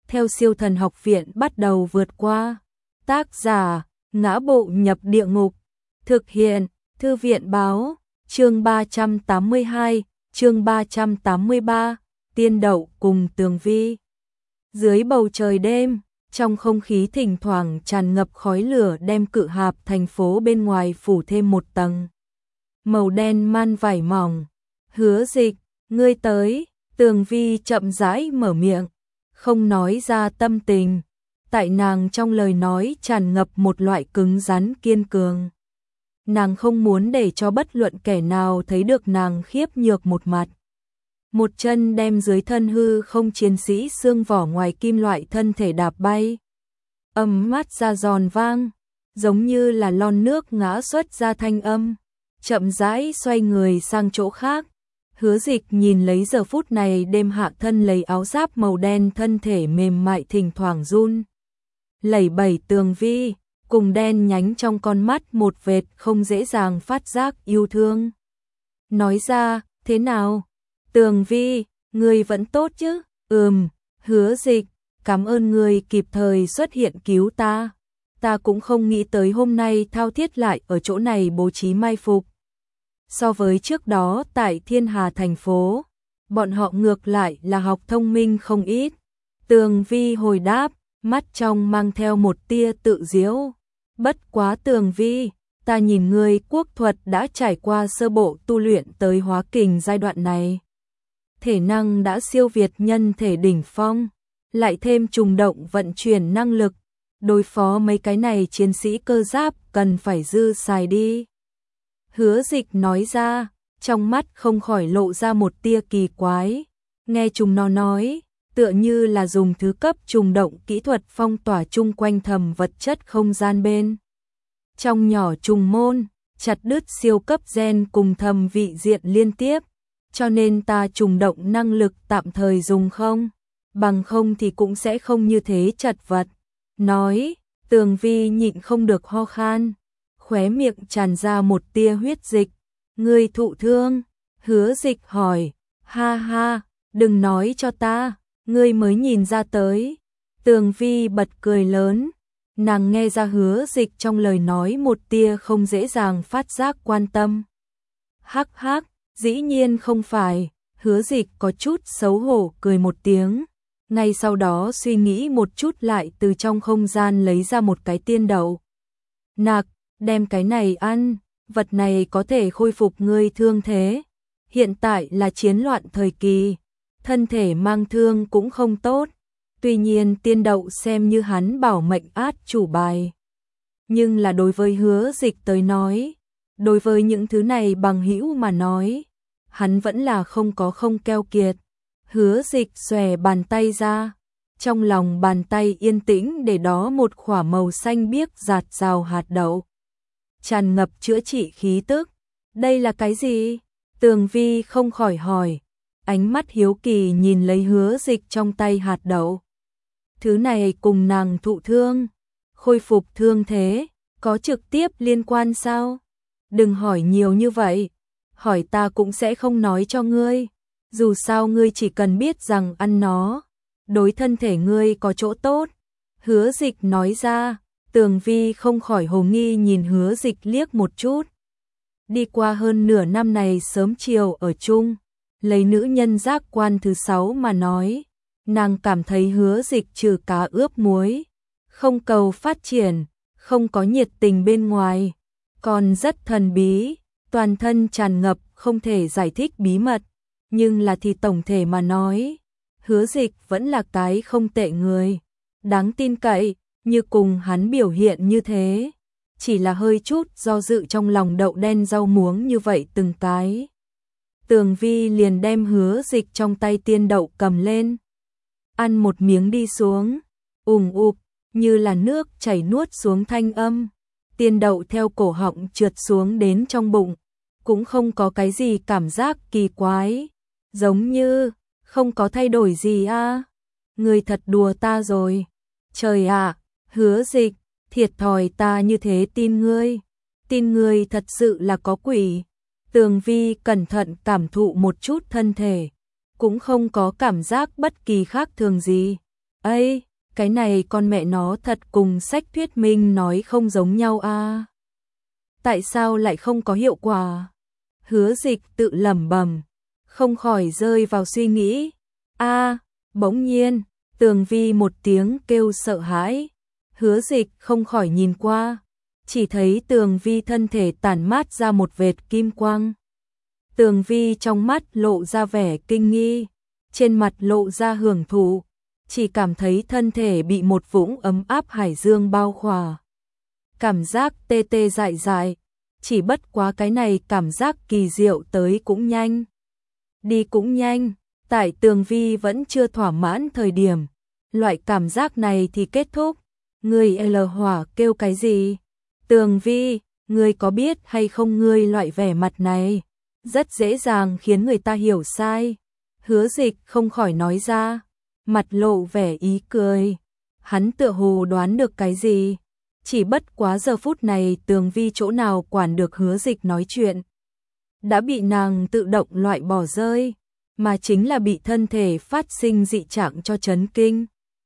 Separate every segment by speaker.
Speaker 1: theo Siêu Thần Học Viện bắt đầu vượt qua. Tác giả: Ngã Bộ Nhập Địa Ngục. Thực hiện: Thư viện báo. Chương 382, chương 383, Tiên Đậu cùng Tường Vi. Dưới bầu trời đêm, trong không khí thỉnh thoảng tràn ngập khói lửa đem Cự Hạp thành phố bên ngoài phủ thêm một tầng màu đen man vải mỏng. Hứa Dịch, ngươi tới. Tường Vi chậm rãi mở miệng, không nói ra tâm tình. Tại nàng trong lời nói tràn ngập một loại cứng rắn kiên cường. Nàng không muốn để cho bất luận kẻ nào thấy được nàng khiếp nhược một mặt. Một chân đem dưới thân hư không chiến sĩ xương vỏ ngoài kim loại thân thể đạp bay. Âm mát ra giòn vang, giống như là lon nước ngã xuất ra thanh âm. Chậm rãi xoay người sang chỗ khác. Hứa Dịch nhìn lấy giờ phút này đêm hạ thân lấy áo giáp màu đen, thân thể mềm mại thỉnh thoảng run lẩy bẩy Tường Vi, cùng đen nhánh trong con mắt một vệt không dễ dàng phát giác yêu thương. Nói ra, thế nào? Tường Vi, ngươi vẫn tốt chứ? Hứa Dịch, cảm ơn ngươi kịp thời xuất hiện cứu ta. Ta cũng không nghĩ tới hôm nay thao thiết lại ở chỗ này bố trí mai phục. So với trước đó tại Thiên Hà thành phố, bọn họ ngược lại là học thông minh không ít. Tường Vi hồi đáp, mắt trong mang theo một tia tự giễu. Bất quá Tường Vi, ta nhìn ngươi quốc thuật đã trải qua sơ bộ tu luyện tới hóa kình giai đoạn này. Thể năng đã siêu việt nhân thể đỉnh phong, lại thêm trùng động vận chuyển năng lực. Đối phó mấy cái này chiến sĩ cơ giáp cần phải dư xài đi. Hứa Dịch nói ra, trong mắt không khỏi lộ ra một tia kỳ quái. Nghe chúng nó nói, tựa như là dùng thứ cấp trùng động kỹ thuật phong tỏa chung quanh thầm vật chất không gian bên trong nhỏ trùng môn, chặt đứt siêu cấp gen cùng thầm vị diện liên tiếp. Cho nên ta trùng động năng lực tạm thời dùng không, bằng không thì cũng sẽ không như thế chật vật. Nói, Tường Vi nhịn không được ho khan, khóe miệng tràn ra một tia huyết dịch. Ngươi thụ thương? Hứa Dịch hỏi. Ha ha, đừng nói cho ta, ngươi mới nhìn ra tới. Tường Vi bật cười lớn, nàng nghe ra Hứa Dịch trong lời nói một tia không dễ dàng phát giác quan tâm. Hắc hắc, dĩ nhiên không phải. Hứa Dịch có chút xấu hổ cười một tiếng. Ngay sau đó suy nghĩ một chút lại từ trong không gian lấy ra một cái tiên đậu nạc, đem cái này ăn, vật này có thể khôi phục ngươi thương thế. Hiện tại là chiến loạn thời kỳ, thân thể mang thương cũng không tốt. Tuy nhiên tiên đậu xem như hắn bảo mệnh át chủ bài. Nhưng là đối với Hứa Dịch tới nói, đối với những thứ này bằng hữu mà nói, hắn vẫn là không keo kiệt. Hứa Dịch xòe bàn tay ra, trong lòng bàn tay yên tĩnh để đó một khỏa màu xanh biếc rạt rào hạt đậu, tràn ngập chữa trị khí tức. Đây là cái gì? Tường Vi không khỏi hỏi, ánh mắt hiếu kỳ nhìn lấy Hứa Dịch trong tay hạt đậu. Thứ này cùng nàng thụ thương, khôi phục thương thế, có trực tiếp liên quan sao? Đừng hỏi nhiều như vậy, hỏi ta cũng sẽ không nói cho ngươi. Dù sao ngươi chỉ cần biết rằng ăn nó, đối thân thể ngươi có chỗ tốt. Hứa Dịch nói ra. Tường Vi không khỏi hồ nghi nhìn Hứa Dịch liếc một chút. Đi qua hơn nửa năm này sớm chiều ở chung, lấy nữ nhân giác quan thứ 6 mà nói, nàng cảm thấy Hứa Dịch trừ cá ướp muối, không cầu phát triển, không có nhiệt tình bên ngoài, còn rất thần bí, toàn thân tràn ngập không thể giải thích bí mật. Nhưng là thì tổng thể mà nói, Hứa Dịch vẫn là cái không tệ người, đáng tin cậy, như cùng hắn biểu hiện như thế. Chỉ là hơi chút do dự trong lòng đậu đen rau muống như vậy từng cái. Tường Vi liền đem Hứa Dịch trong tay tiên đậu cầm lên, ăn một miếng đi xuống, ụp, như là nước chảy nuốt xuống thanh âm. Tiên đậu theo cổ họng trượt xuống đến trong bụng, cũng không có cái gì cảm giác kỳ quái, giống như không có thay đổi gì a. Ngươi thật đùa ta rồi. Trời ạ, Hứa Dịch, thiệt thòi ta như thế tin ngươi thật sự là có quỷ. Tường Vi cẩn thận cảm thụ một chút thân thể, cũng không có cảm giác bất kỳ khác thường gì. Ây, cái này con mẹ nó thật cùng sách thuyết minh nói không giống nhau a. Tại sao lại không có hiệu quả? Hứa Dịch tự lẩm bẩm, không khỏi rơi vào suy nghĩ. Bỗng nhiên, Tường Vi một tiếng kêu sợ hãi. Hứa Dịch không khỏi nhìn qua, chỉ thấy Tường Vi thân thể tản mát ra một vệt kim quang. Tường Vi trong mắt lộ ra vẻ kinh nghi, trên mặt lộ ra hưởng thụ, chỉ cảm thấy thân thể bị một vũng ấm áp hải dương bao khỏa. Cảm giác tê tê dại dại, chỉ bất quá cái này cảm giác kỳ diệu tới cũng nhanh, đi cũng nhanh. Tại Tường Vi vẫn chưa thỏa mãn thời điểm, loại cảm giác này thì kết thúc. Người L hỏa kêu cái gì? Tường Vi, ngươi có biết hay không, ngươi loại vẻ mặt này rất dễ dàng khiến người ta hiểu sai. Hứa Dịch không khỏi nói ra, mặt lộ vẻ ý cười. Hắn tựa hồ đoán được cái gì, chỉ bất quá giờ phút này Tường Vi chỗ nào quản được Hứa Dịch nói chuyện, đã bị nàng tự động loại bỏ rơi, mà chính là bị thân thể phát sinh dị trạng cho chấn kinh.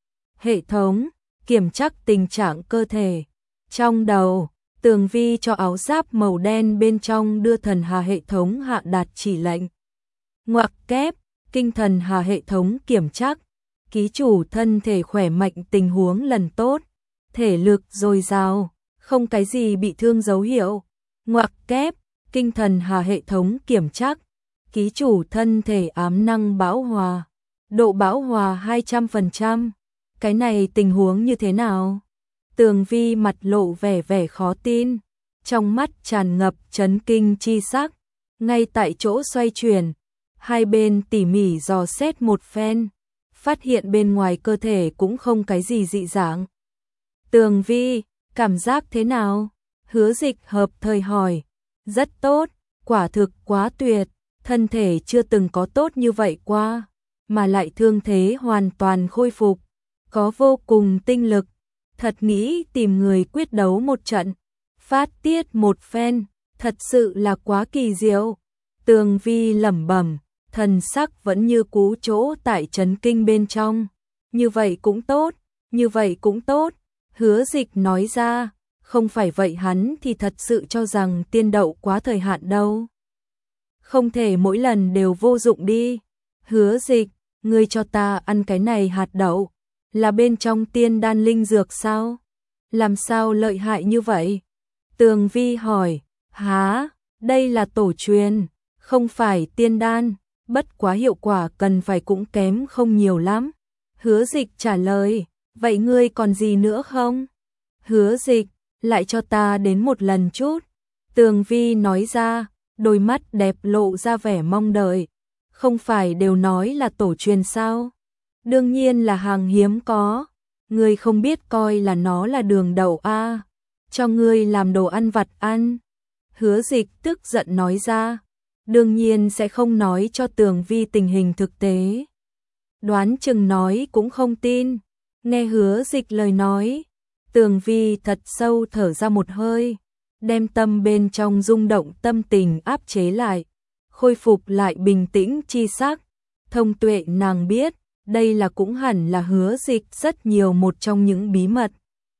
Speaker 1: Hệ thống kiểm tra tình trạng cơ thể. Trong đầu, Tường Vi cho áo giáp màu đen bên trong đưa thần hà hệ thống hạ đạt chỉ lệnh. Ngoặc kép, kinh thần hà hệ thống kiểm tra, ký chủ thân thể khỏe mạnh, tình huống lần tốt, thể lực dồi dào, không cái gì bị thương dấu hiệu. Ngoặc kép, kinh thần hà hệ thống kiểm tra, ký chủ thân thể ám năng bão hòa, độ bão hòa 200%. Cái này tình huống như thế nào? Tường Vi mặt lộ vẻ khó tin, trong mắt tràn ngập chấn kinh chi sắc, ngay tại chỗ xoay chuyển, hai bên tỉ mỉ dò xét một phen, phát hiện bên ngoài cơ thể cũng không cái gì dị dạng. Tường Vi, cảm giác thế nào? Hứa Dịch hợp thời hỏi. Rất tốt, quả thực quá tuyệt, thân thể chưa từng có tốt như vậy qua, mà lại thương thế hoàn toàn khôi phục, có vô cùng tinh lực, thật nghĩ tìm người quyết đấu một trận, phát tiết một phen, thật sự là quá kỳ diệu. Tường Vi lẩm bẩm, thần sắc vẫn như cũ chỗ tại chấn kinh bên trong. Như vậy cũng tốt, như vậy cũng tốt. Hứa Dịch nói ra, không phải vậy hắn thì thật sự cho rằng tiên đậu quá thời hạn đâu. Không thể mỗi lần đều vô dụng đi. Hứa Dịch, ngươi cho ta ăn cái này hạt đậu, là bên trong tiên đan linh dược sao? Làm sao lợi hại như vậy? Tường Vi hỏi. Hả, đây là tổ truyền, không phải tiên đan, bất quá hiệu quả cần phải cũng kém không nhiều lắm. Hứa Dịch trả lời. Vậy ngươi còn gì nữa không? Hứa Dịch, lại cho ta đến một lần chút. Tường Vi nói ra, đôi mắt đẹp lộ ra vẻ mong đợi. Không phải đều nói là tổ truyền sao? Đương nhiên là hàng hiếm có. Ngươi không biết coi là nó là đường đậu a, cho ngươi làm đồ ăn vặt ăn. Hứa Dịch tức giận nói ra, đương nhiên sẽ không nói cho Tường Vi tình hình thực tế. Đoán chừng nói cũng không tin. Nghe Hứa Dịch lời nói, Tường Vi thật sâu thở ra một hơi, đem tâm bên trong rung động tâm tình áp chế lại, khôi phục lại bình tĩnh chi sắc. Thông tuệ nàng biết, đây là cũng hẳn là Hứa Dịch rất nhiều một trong những bí mật.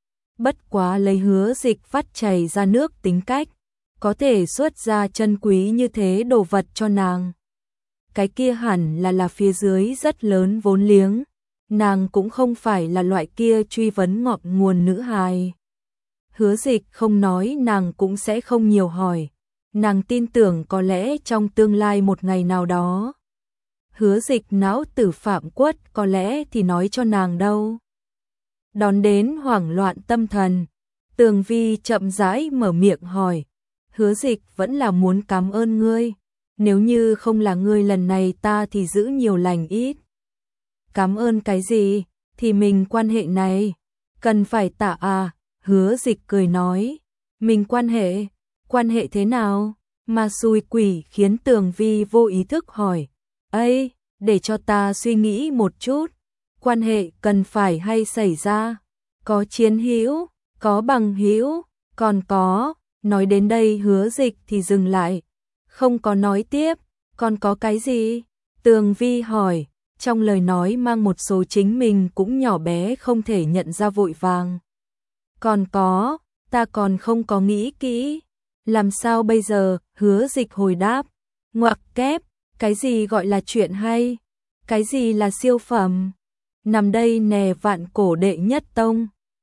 Speaker 1: Bất quá lấy Hứa Dịch phát chảy ra nước tính cách, có thể xuất ra chân quý như thế đồ vật cho nàng. Cái kia hẳn là phía dưới rất lớn vốn liếng. Nàng cũng không phải là loại kia truy vấn ngọn nguồn nữ hài. Hứa Dịch không nói nàng cũng sẽ không nhiều hỏi. Nàng tin tưởng có lẽ trong tương lai một ngày nào đó, Hứa Dịch não tử phạm quất có lẽ thì nói cho nàng đâu. Đón đến hoảng loạn tâm thần, Tường Vi chậm rãi mở miệng hỏi. Hứa Dịch vẫn là muốn cảm ơn ngươi. Nếu như không là ngươi lần này ta thì giữ nhiều lành ít. Cảm ơn cái gì, thì mình quan hệ này, cần phải tạ à? Hứa Dịch cười nói, mình quan hệ thế nào? Mà xui quỷ khiến Tường Vi vô ý thức hỏi, ây, để cho ta suy nghĩ một chút, quan hệ cần phải hay xảy ra, có chiến hữu, có bằng hữu, còn có, nói đến đây Hứa Dịch thì dừng lại, không có nói tiếp, còn có cái gì? Tường Vi hỏi. trong lời nói mang một số chính mình cũng nhỏ bé không thể nhận ra vội vàng. Còn có, ta còn không có nghĩ kỹ. Làm sao bây giờ? Hứa Dịch hồi đáp. Ngoặc kép, cái gì gọi là chuyện hay? Cái gì là siêu phẩm? Nằm đây nè, vạn cổ đệ nhất tông.